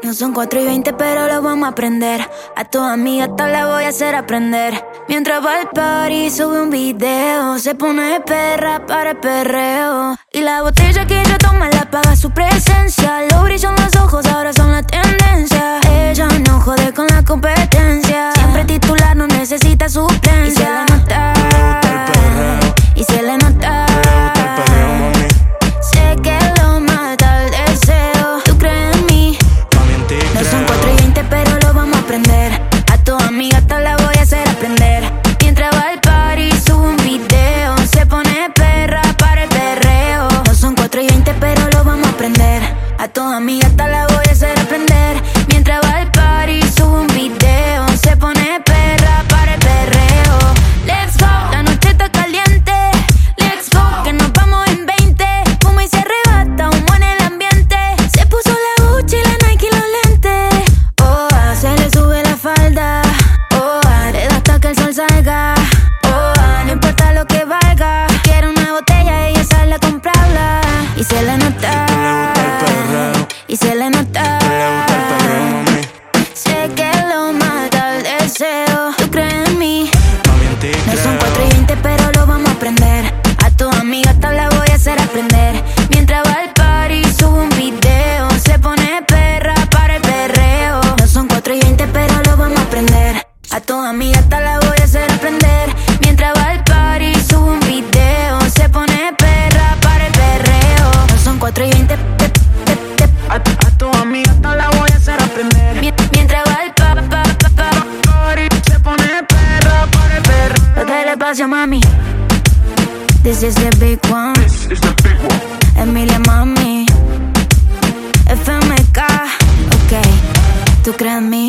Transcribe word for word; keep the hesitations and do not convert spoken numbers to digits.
No son cuatro y veinte, pero lo vamos a aprender. A tu amiga hasta la voy a hacer aprender. Mientras va al party, sube un video. Se pone perra para el perreo. Y la botella que ella toma la paga su presencia. Lo brillan los ojos, ahora son la tendencia. Ella no jode con la competencia. Siempre titular, no necesita suplencia. Y se le nota, y se le nota. Sé que lo mata el deseo. ¿Tú crees en mí? No son cuatro y veinte, pero lo vamos a aprender. A tu amiga hasta la voy a hacer aprender. Mientras va al party, sube un video. Se pone perra para el perreo. No son cuatro y veinte, pero lo vamos a aprender. A tu amiga hasta la voy a hacer aprender. Mientras va al party, sube un video. Se pone perra para el perreo. Let's go, la noche está caliente. Let's go, que nos vamos en veinte. Fuma y se arrebata, humo en el ambiente. Se puso la Gucci, la Nike y los lentes. Oh, ah, se le sube la falda. Oh, ah, le da hasta que el sol salga. Oh, ah, no importa lo que valga. Quiere una botella, ella sale a comprarla. Y se le nota, y se le nota. Sé que lo mata el deseo. ¿Tú crees en mí? No son cuatro y veinte, pero lo vamos a aprender. A tu amiga hasta la voy a hacer aprender. Mientras va al party, sube un video. Se pone perra para el perreo. No son cuatro y veinte, pero lo vamos a aprender. A tu amiga hasta la voy a hacer aprender. Mientras va al party, sube un video. Se pone perra para el perreo. No son cuatro y veinte, te, te, te. A, a tu amiga hasta la voy a hacer aprender. Mientras va al pa, pa, pa, pa. Party, se pone perra para el perreo. Dale el espacio, mami. This is the big one. This is the big one. Emilia, mami. F M K. Ok, ¿tú crees en mí?